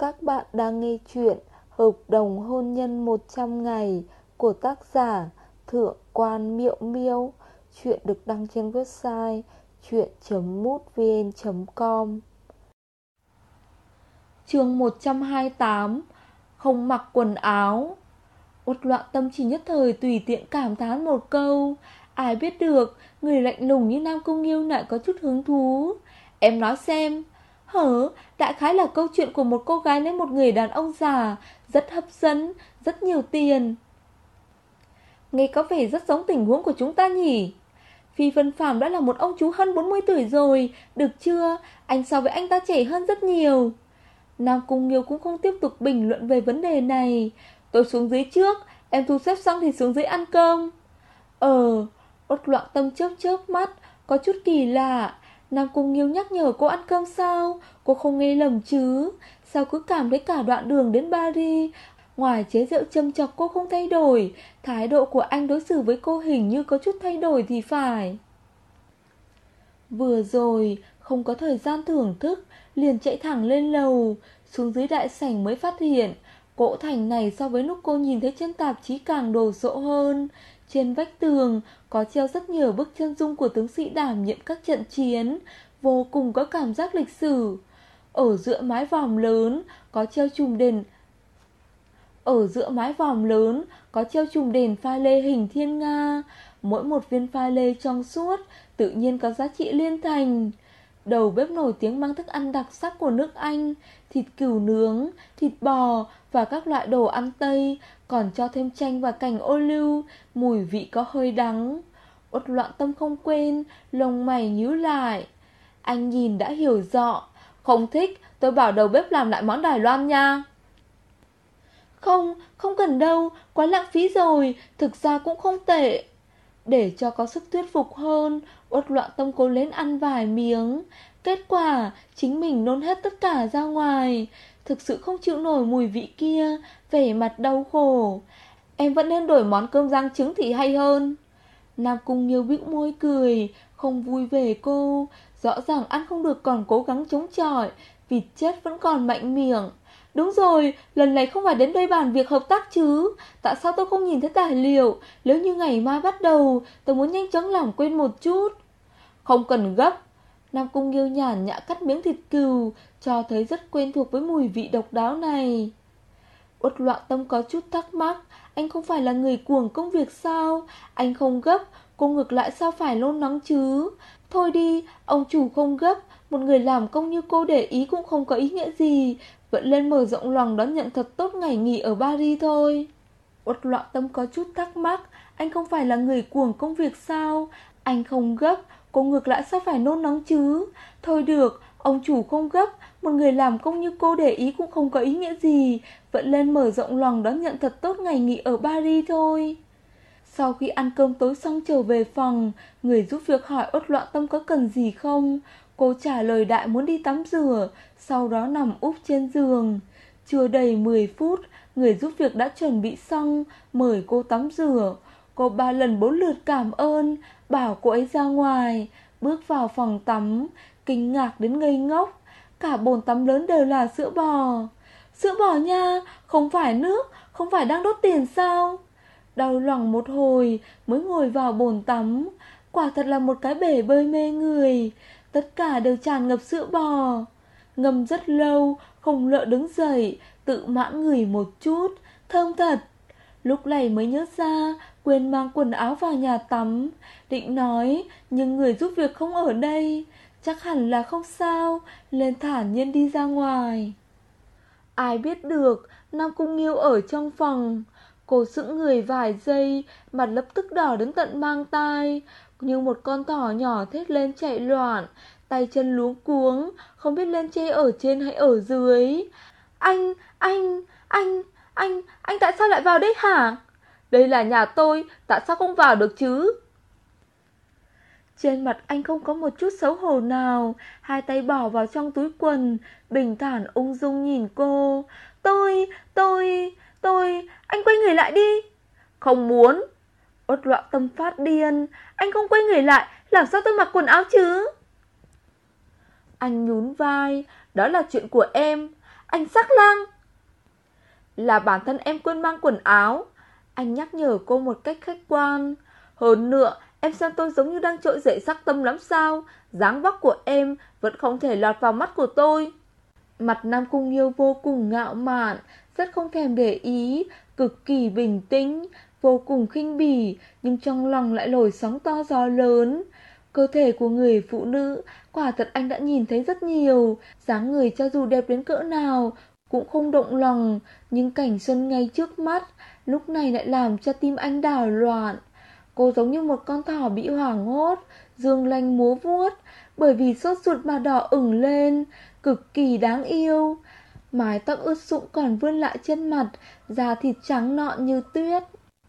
Các bạn đang nghe chuyện Hợp đồng hôn nhân 100 ngày của tác giả Thượng quan Miệu Miêu. Chuyện được đăng trên website chuyện.mútvn.com. Chương 128. Không mặc quần áo. Uất Loạn Tâm chỉ nhất thời tùy tiện cảm thán một câu. Ai biết được người lạnh lùng như Nam Cung Nghiêu lại có chút hứng thú. Em nói xem. Đại khái là câu chuyện của một cô gái lấy một người đàn ông già, rất hấp dẫn, rất nhiều tiền. Nghe có vẻ rất giống tình huống của chúng ta nhỉ. Phi Vân Phàm đã là một ông chú hơn 40 tuổi rồi, được chưa? Anh so với anh ta trẻ hơn rất nhiều. Nam Cung Nghiêu cũng không tiếp tục bình luận về vấn đề này. Tôi xuống dưới trước, em thu xếp xong thì xuống dưới ăn cơm. Uất Loạn Tâm chớp chớp mắt, có chút kỳ lạ. Nam Cung Nghiêu nhắc nhở cô ăn cơm sao? Cô không nghe lầm chứ? Sao cứ cảm thấy cả đoạn đường đến Paris, ngoài chế giễu châm chọc cô không thay đổi, thái độ của anh đối xử với cô hình như có chút thay đổi thì phải. Vừa rồi không có thời gian thưởng thức, liền chạy thẳng lên lầu. Xuống dưới đại sảnh mới phát hiện cỗ thành này so với lúc cô nhìn thấy trên tạp chí càng đồ sộ hơn. Trên vách tường có treo rất nhiều bức chân dung của tướng sĩ đảm nhiệm các trận chiến, vô cùng có cảm giác lịch sử. Ở giữa mái vòm lớn có treo chùm đèn pha lê hình thiên nga. Mỗi một viên pha lê trong suốt tự nhiên có giá trị liên thành. Đầu bếp nổi tiếng mang thức ăn đặc sắc của nước Anh, thịt cừu nướng, thịt bò và các loại đồ ăn Tây, còn cho thêm chanh và cành ô liu, mùi vị có hơi đắng. Uất Loạn Tâm không quên, lông mày nhíu lại. Anh nhìn đã hiểu rõ. Không thích, tôi bảo đầu bếp làm lại món Đài Loan nha. Không cần đâu, quá lãng phí rồi, thực ra cũng không tệ. Để cho có sức thuyết phục hơn, Uất Loạn Tâm cố lên ăn vài miếng. Kết quả chính mình nôn hết tất cả ra ngoài. Thực sự không chịu nổi mùi vị kia, vẻ mặt đau khổ. Em vẫn nên đổi món cơm rang trứng thì hay hơn. Nam Cung Nghiêu bĩu môi cười, không vui về cô. Rõ ràng ăn không được còn cố gắng chống chọi, vịt chết vẫn còn mạnh miệng. Đúng rồi, lần này không phải đến đây bàn việc hợp tác chứ. Tại sao tôi không nhìn thấy tài liệu? Nếu như ngày mai bắt đầu, tôi muốn nhanh chóng làm quên một chút. Không cần gấp. Nam Cung Nghiêu nhàn nhã cắt miếng thịt cừu, cho thấy rất quen thuộc với mùi vị độc đáo này. Uất Loạn Tâm có chút thắc mắc. Anh không phải là người cuồng công việc sao? Anh không gấp, cô ngược lại sao phải nôn nóng chứ? Thôi đi, ông chủ không gấp. Một người làm công như cô để ý cũng không có ý nghĩa gì. Vẫn lên mở rộng lòng đón nhận thật tốt ngày nghỉ ở Paris thôi. Uất Loạn Tâm có chút thắc mắc. Anh không phải là người cuồng công việc sao? Anh không gấp, cô ngược lại sao phải nôn nóng chứ? Thôi được, ông chủ không gấp. Một người làm công như cô để ý cũng không có ý nghĩa gì. Vẫn lên mở rộng lòng đón nhận thật tốt ngày nghỉ ở Paris thôi. Sau khi ăn cơm tối xong trở về phòng, người giúp việc hỏi Uất Loạn Tâm có cần gì không. Cô trả lời đại muốn đi tắm rửa, sau đó nằm úp trên giường. Chưa đầy 10 phút, người giúp việc đã chuẩn bị xong, mời cô tắm rửa. Cô 3 lần 4 lượt cảm ơn, bảo cô ấy ra ngoài. Bước vào phòng tắm, kinh ngạc đến ngây ngốc. Cả bồn tắm lớn đều là sữa bò. Sữa bò nha, không phải nước, không phải đang đốt tiền sao? Đau lòng một hồi mới ngồi vào bồn tắm. Quả thật là một cái bể bơi mê người. Tất cả đều tràn ngập sữa bò. Ngâm rất lâu, không lợ đứng dậy, tự mãn người một chút. Thơm thật. Lúc này mới nhớ ra quên mang quần áo vào nhà tắm. Định nói, nhưng người giúp việc không ở đây. Chắc hẳn là không sao, nên thản nhiên đi ra ngoài. Ai biết được, Nam Cung Nghiêu ở trong phòng. Cô sững người vài giây, mặt lập tức đỏ đến tận mang tai, như một con thỏ nhỏ thét lên chạy loạn, tay chân luống cuống, không biết lên chê ở trên hay ở dưới. Anh tại sao lại vào đây hả? Đây là nhà tôi, tại sao không vào được chứ? Trên mặt anh không có một chút xấu hổ nào, hai tay bỏ vào trong túi quần, bình thản ung dung nhìn cô. Anh quay người lại đi. Không muốn. Uất Loạn Tâm phát điên. Anh không quay người lại, làm sao tôi mặc quần áo chứ? Anh nhún vai. Đó là chuyện của em. Anh sắc lang. Là bản thân em quên mang quần áo. Anh nhắc nhở cô một cách khách quan. Hơn nữa, em xem tôi giống như đang trỗi dậy sắc tâm lắm sao? Dáng vóc của em vẫn không thể lọt vào mắt của tôi. Mặt Nam Cung Nghiêu vô cùng ngạo mạn, rất không thèm để ý, cực kỳ bình tĩnh, vô cùng khinh bỉ, nhưng trong lòng lại nổi sóng to gió lớn. Cơ thể của người phụ nữ, quả thật anh đã nhìn thấy rất nhiều, dáng người cho dù đẹp đến cỡ nào, cũng không động lòng, nhưng cảnh xuân ngay trước mắt, lúc này lại làm cho tim anh đảo loạn. Cô giống như một con thỏ bị hoảng hốt, dương lanh múa vuốt, bởi vì sốt ruột mà đỏ ửng lên, cực kỳ đáng yêu. Mái tóc ướt sũng còn vươn lại trên mặt, da thịt trắng nõn như tuyết.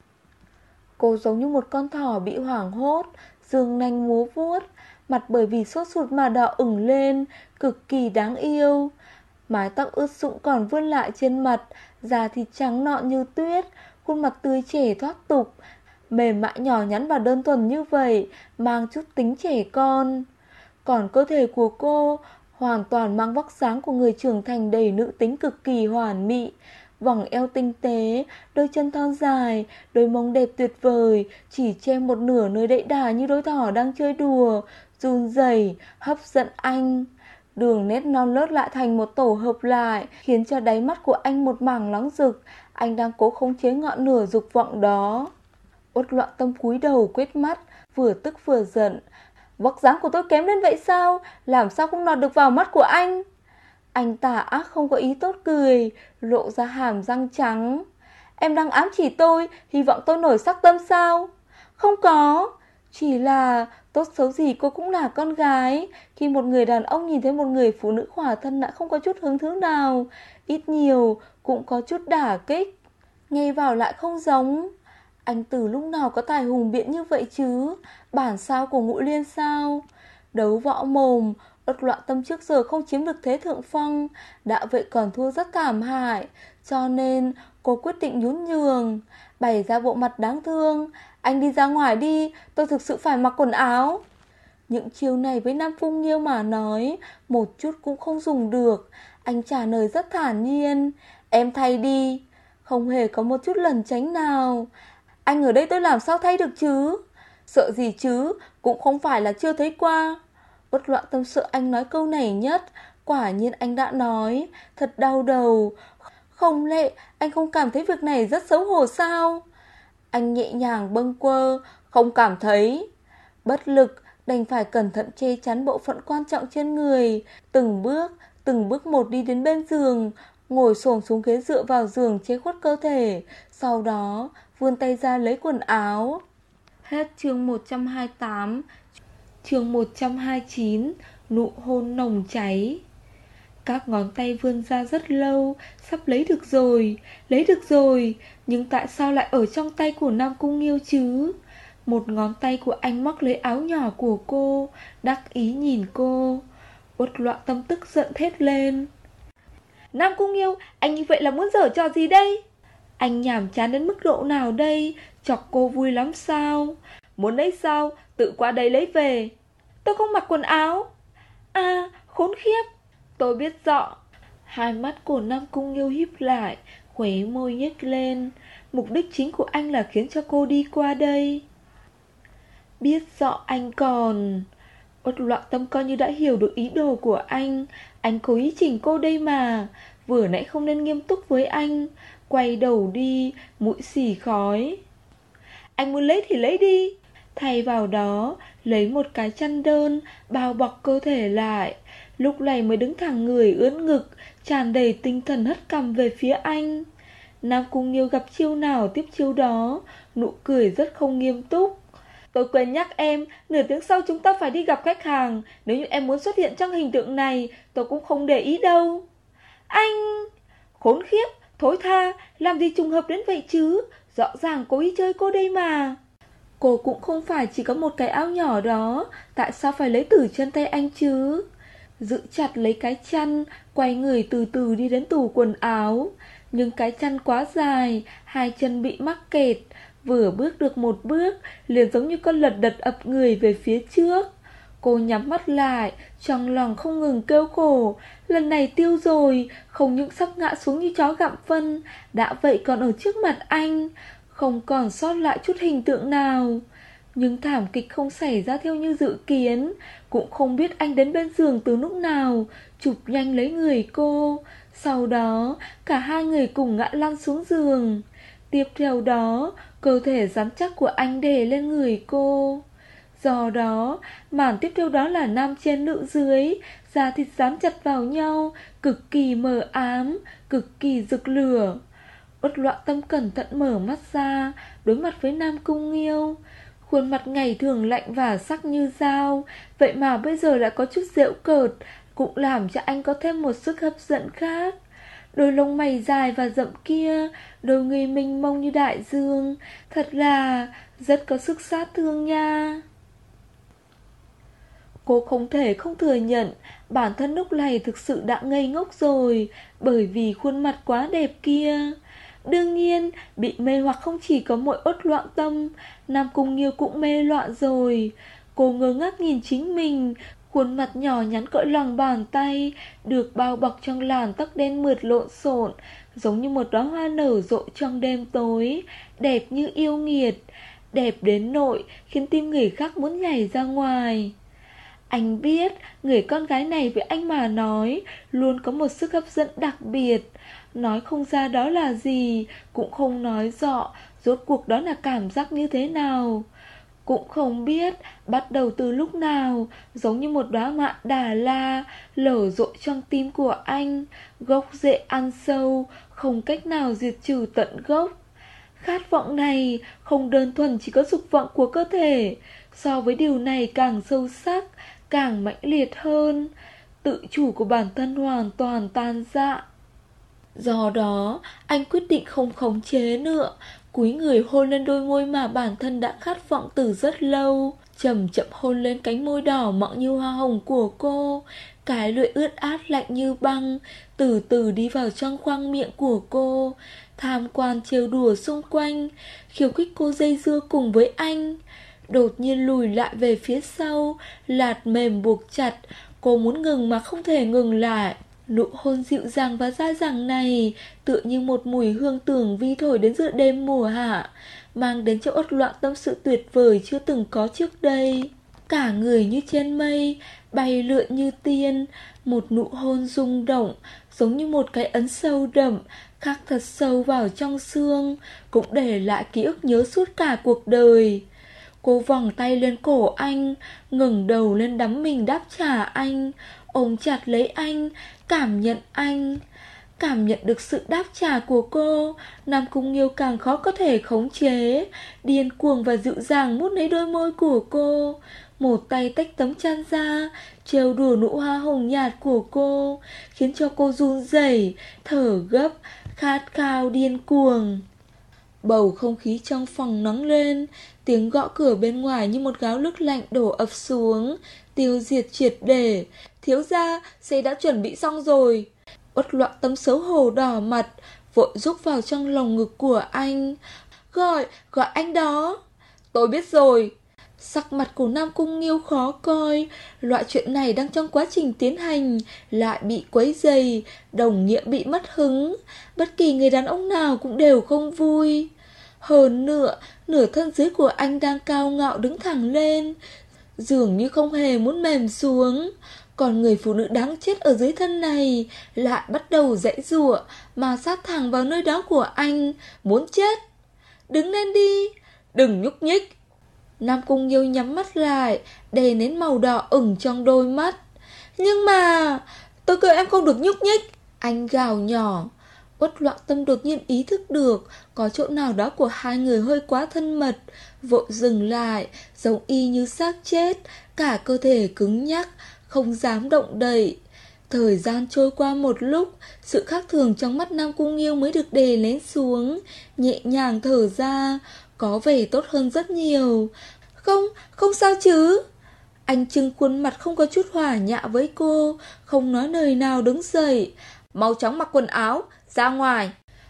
Cô giống như một con thỏ bị hoảng hốt, dương nanh múa vuốt, mặt bởi vì sốt ruột mà đỏ ửng lên, cực kỳ đáng yêu. Mái tóc ướt sũng còn vươn lại trên mặt, da thịt trắng nõn như tuyết, khuôn mặt tươi trẻ thoát tục, mềm mại nhỏ nhắn và đơn thuần như vậy, mang chút tính trẻ con. Còn cơ thể của cô hoàn toàn mang vóc dáng của người trưởng thành đầy nữ tính cực kỳ hoàn mỹ, vòng eo tinh tế, đôi chân thon dài, đôi mông đẹp tuyệt vời, chỉ che một nửa nơi đẫy đà như đôi thỏ đang chơi đùa, run rẩy, hấp dẫn anh. Đường nét non nớt lại thành một tổ hợp lại, khiến cho đáy mắt của anh một mảng nóng rực. Anh đang cố khống chế ngọn lửa dục vọng đó. Uất Loạn Tâm cúi đầu quét mắt, vừa tức vừa giận. Vóc dáng của tôi kém đến vậy sao? Làm sao không lọt được vào mắt của anh? Anh tà ác không có ý tốt cười, lộ ra hàm răng trắng. Em đang ám chỉ tôi, hy vọng tôi nổi sắc tâm sao? Không có, chỉ là tốt xấu gì cô cũng là con gái. Khi một người đàn ông nhìn thấy một người phụ nữ khỏa thân lại không có chút hứng thú nào, ít nhiều cũng có chút đả kích. Nghe vào lại không giống. Anh từ lúc nào có tài hùng biện như vậy chứ? Bản sao của Ngũ Liên sao? Đấu võ mồm, Uất Loạn Tâm trước giờ không chiếm được thế thượng phong, đã vậy còn thua rất thảm hại, cho nên cô quyết định nhún nhường, bày ra bộ mặt đáng thương. Anh đi ra ngoài đi, tôi thực sự phải mặc quần áo. Những chiêu này với Nam Cung Nghiêu mà nói, một chút cũng không dùng được. Anh trả lời rất thản nhiên. Em thay đi. Không hề có một chút lẩn tránh nào. Anh ở đây tôi làm sao thay được chứ? Sợ gì chứ, cũng không phải là chưa thấy qua. Uất Loạn Tâm sợ anh nói câu này nhất. Quả nhiên anh đã nói. Thật đau đầu. Không lẽ anh không cảm thấy việc này rất xấu hổ sao? Anh nhẹ nhàng bâng quơ. Không cảm thấy. Bất lực, đành phải cẩn thận che chắn bộ phận quan trọng trên người. Từng bước một đi đến bên giường, ngồi xổm xuống ghế dựa vào giường che khuất cơ thể. Sau đó vươn tay ra lấy quần áo. Hết chương 128. Chương 129. Nụ hôn nồng cháy. Các ngón tay vươn ra rất lâu. Sắp lấy được rồi. Nhưng tại sao lại ở trong tay của Nam Cung Nghiêu chứ? Một ngón tay của anh móc lấy áo nhỏ của cô, đắc ý nhìn cô. Uất Loạn Tâm tức giận thét lên. Nam Cung Nghiêu, anh như vậy là muốn giở trò gì đây? Anh nhàm chán đến mức độ nào đây? Chọc cô vui lắm sao? Muốn lấy sao? Tự qua đây lấy về. Tôi không mặc quần áo. À, khốn khiếp. Tôi biết rõ. Hai mắt của Nam Cung Nghiêu híp lại, khóe môi nhếch lên. Mục đích chính của anh là khiến cho cô đi qua đây. Biết rõ anh còn... Uất Loạn Tâm coi như đã hiểu được ý đồ của anh. Anh cố ý chỉnh cô đây mà. Vừa nãy không nên nghiêm túc với anh. Quay đầu đi, mũi xì khói. Anh muốn lấy thì lấy đi. Thay vào đó, lấy một cái chăn đơn, bao bọc cơ thể lại. Lúc này mới đứng thẳng người ưỡn ngực, tràn đầy tinh thần hất cằm về phía anh. Nam Cung Nghiêu gặp chiêu nào tiếp chiêu đó, nụ cười rất không nghiêm túc. Tôi quên nhắc em, nửa tiếng sau chúng ta phải đi gặp khách hàng. Nếu như em muốn xuất hiện trong hình tượng này, tôi cũng không để ý đâu. Anh... Khốn khiếp, thối tha, làm gì trùng hợp đến vậy chứ? Rõ ràng cố ý chơi cô đây mà. Cô cũng không phải chỉ có một cái áo nhỏ đó, tại sao phải lấy từ chân tay anh chứ? Giữ chặt lấy cái chăn, quay người từ từ đi đến tủ quần áo. Nhưng cái chăn quá dài, hai chân bị mắc kẹt. Vừa bước được một bước, liền giống như con lật đật ập người về phía trước. Cô nhắm mắt lại, trong lòng không ngừng kêu khổ. Lần này tiêu rồi, không những sắp ngã xuống như chó gặm phân, đã vậy còn ở trước mặt anh, không còn sót lại chút hình tượng nào. Nhưng thảm kịch không xảy ra theo như dự kiến. Cũng không biết anh đến bên giường từ lúc nào, chụp nhanh lấy người cô. Sau đó, cả hai người cùng ngã lăn xuống giường. Tiếp theo đó, cơ thể rắn chắc của anh đè lên người cô. Do đó, màn tiếp theo đó là nam trên nữ dưới, da thịt dán chặt vào nhau, cực kỳ mờ ám, cực kỳ rực lửa. Uất Loạn Tâm cẩn thận mở mắt ra, đối mặt với Nam Cung Nghiêu. Khuôn mặt ngày thường lạnh và sắc như dao, vậy mà bây giờ lại có chút giễu cợt, cũng làm cho anh có thêm một sức hấp dẫn khác. Đôi lông mày dài và rậm kia, đôi người mênh mông như đại dương, thật là rất có sức sát thương nha. Cô không thể không thừa nhận, bản thân lúc này thực sự đã ngây ngốc rồi, bởi vì khuôn mặt quá đẹp kia. Đương nhiên, bị mê hoặc không chỉ có mỗi Uất Loạn Tâm, Nam Cung Nghiêu cũng mê loạn rồi. Cô ngơ ngác nhìn chính mình, khuôn mặt nhỏ nhắn cỡ lòng bàn tay, được bao bọc trong làn tóc đen mượt lộn xộn, giống như một đóa hoa nở rộ trong đêm tối, đẹp như yêu nghiệt, đẹp đến nỗi khiến tim người khác muốn nhảy ra ngoài. Anh biết, người con gái này với anh mà nói, luôn có một sức hấp dẫn đặc biệt. Nói không ra đó là gì, cũng không nói rõ, rốt cuộc đó là cảm giác như thế nào. Cũng không biết, bắt đầu từ lúc nào, giống như một đóa mạ Đà La, lở rộ trong tim của anh, gốc rễ ăn sâu, không cách nào diệt trừ tận gốc. Khát vọng này không đơn thuần chỉ có dục vọng của cơ thể, so với điều này càng sâu sắc, càng mãnh liệt hơn. Tự chủ của bản thân hoàn toàn tan rã. Do đó, anh quyết định không khống chế nữa, cúi người hôn lên đôi môi mà bản thân đã khát vọng từ rất lâu, chậm chậm hôn lên cánh môi đỏ mọng như hoa hồng của cô. Cái lưỡi ướt át lạnh như băng từ từ đi vào trong khoang miệng của cô, tham quan trêu đùa xung quanh, khiêu khích cô dây dưa cùng với anh. Đột nhiên lùi lại về phía sau, lạt mềm buộc chặt. Cô muốn ngừng mà không thể ngừng lại. Nụ hôn dịu dàng và dai dẳng này tựa như một mùi hương tường vi thổi đến giữa đêm mùa hạ, mang đến cho Uất Loạn Tâm sự tuyệt vời chưa từng có trước đây. Cả người như trên mây, bay lượn như tiên. Một nụ hôn rung động, giống như một cái ấn sâu đậm, khắc thật sâu vào trong xương, cũng để lại ký ức nhớ suốt cả cuộc đời. Cô vòng tay lên cổ anh, ngẩng đầu lên đắm mình đáp trả anh, ôm chặt lấy anh, cảm nhận anh. Cảm nhận được sự đáp trả của cô, Nam Cung Nghiêu càng khó có thể khống chế, điên cuồng và dịu dàng mút lấy đôi môi của cô. Một tay tách tấm chăn ra, trêu đùa nụ hoa hồng nhạt của cô, khiến cho cô run rẩy, thở gấp, khát khao điên cuồng. Bầu không khí trong phòng nóng lên, tiếng gõ cửa bên ngoài như một gáo nước lạnh đổ ập xuống, tiêu diệt triệt để. Thiếu gia, xe đã chuẩn bị xong rồi. Uất Loạn Tâm xấu hổ đỏ mặt, vội rúc vào trong lồng ngực của anh. Gọi anh đó. Tôi biết rồi. Sắc mặt của Nam Cung Nghiêu khó coi. Loại chuyện này đang trong quá trình tiến hành, lại bị quấy rầy, đồng nghĩa bị mất hứng. Bất kỳ người đàn ông nào cũng đều không vui. Hơn nữa, nửa thân dưới của anh đang cao ngạo đứng thẳng lên, dường như không hề muốn mềm xuống. Còn người phụ nữ đáng chết ở dưới thân này lại bắt đầu giãy giụa mà sát thẳng vào nơi đó của anh, muốn chết. Đứng lên đi, đừng nhúc nhích. Nam Cung Nghiêu nhắm mắt lại, đè nén màu đỏ ửng trong đôi mắt. Nhưng mà tôi kêu em không được nhúc nhích, anh gào nhỏ. Uất Loạn Tâm đột nhiên ý thức được có chỗ nào đó của hai người hơi quá thân mật, vội dừng lại, giống y như xác chết, cả cơ thể cứng nhắc, không dám động đậy. Thời gian trôi qua một lúc, sự khác thường trong mắt Nam Cung Nghiêu mới được đè nén xuống, nhẹ nhàng thở ra, có vẻ tốt hơn rất nhiều. Không sao chứ. Anh trưng khuôn mặt không có chút hòa nhã với cô, không nói lời nào đứng dậy. Mau chóng mặc quần áo, ra ngoài.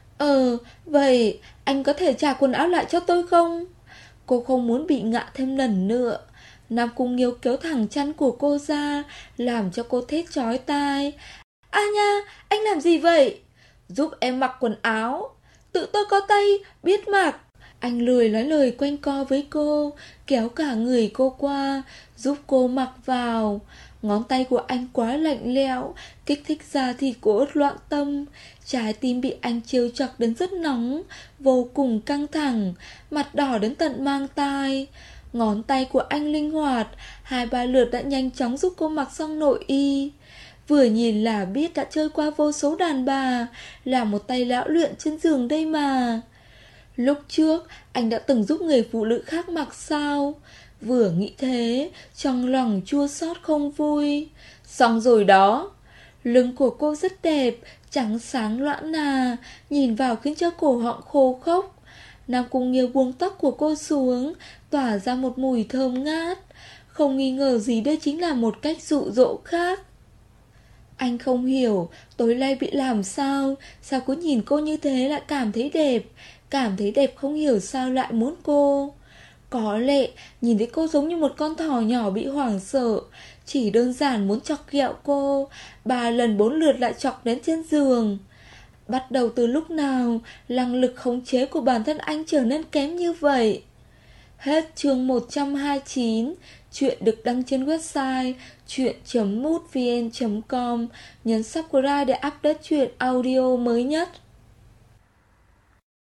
Vậy anh có thể trả quần áo lại cho tôi không? Cô không muốn bị ngã thêm lần nữa. Nam Cung Nghiêu kéo thẳng chăn của cô ra, làm cho cô thét chói tai. A nha, anh làm gì vậy? Giúp em mặc quần áo. Tự tôi có tay, biết mặc. Anh lười nói lời quanh co với cô, kéo cả người cô qua, giúp cô mặc vào. Ngón tay của anh quá lạnh lẽo, kích thích da thịt của Út Loạn Tâm. Trái tim bị anh trêu chọc đến rất nóng, vô cùng căng thẳng, mặt đỏ đến tận mang tai. Ngón tay của anh linh hoạt, 2-3 lượt đã nhanh chóng giúp cô mặc xong nội y. Vừa nhìn là biết đã chơi qua vô số đàn bà, là một tay lão luyện trên giường đây mà. Lúc trước anh đã từng giúp người phụ nữ khác mặc sao? Vừa nghĩ thế, trong lòng chua xót không vui. Xong rồi đó. Lưng của cô rất đẹp, trắng sáng loãng nà, nhìn vào khiến cho cổ họng khô khốc. Nam Cung Nghiêu buông tóc của cô xuống, tỏa ra một mùi thơm ngát. Không nghi ngờ gì đây chính là một cách dụ dỗ khác. Anh không hiểu tối nay bị làm sao, sao cứ nhìn cô như thế lại cảm thấy đẹp. Cảm thấy đẹp không hiểu sao lại muốn cô. Có lẽ nhìn thấy cô giống như một con thỏ nhỏ bị hoảng sợ, chỉ đơn giản muốn chọc ghẹo cô. 3 lần 4 lượt lại chọc đến trên giường. Bắt đầu từ lúc nào năng lực khống chế của bản thân anh trở nên kém như vậy? Hết chương 129. Chuyện được đăng trên website chuyện.mútvn.com. Nhấn subscribe để update chuyện audio mới nhất.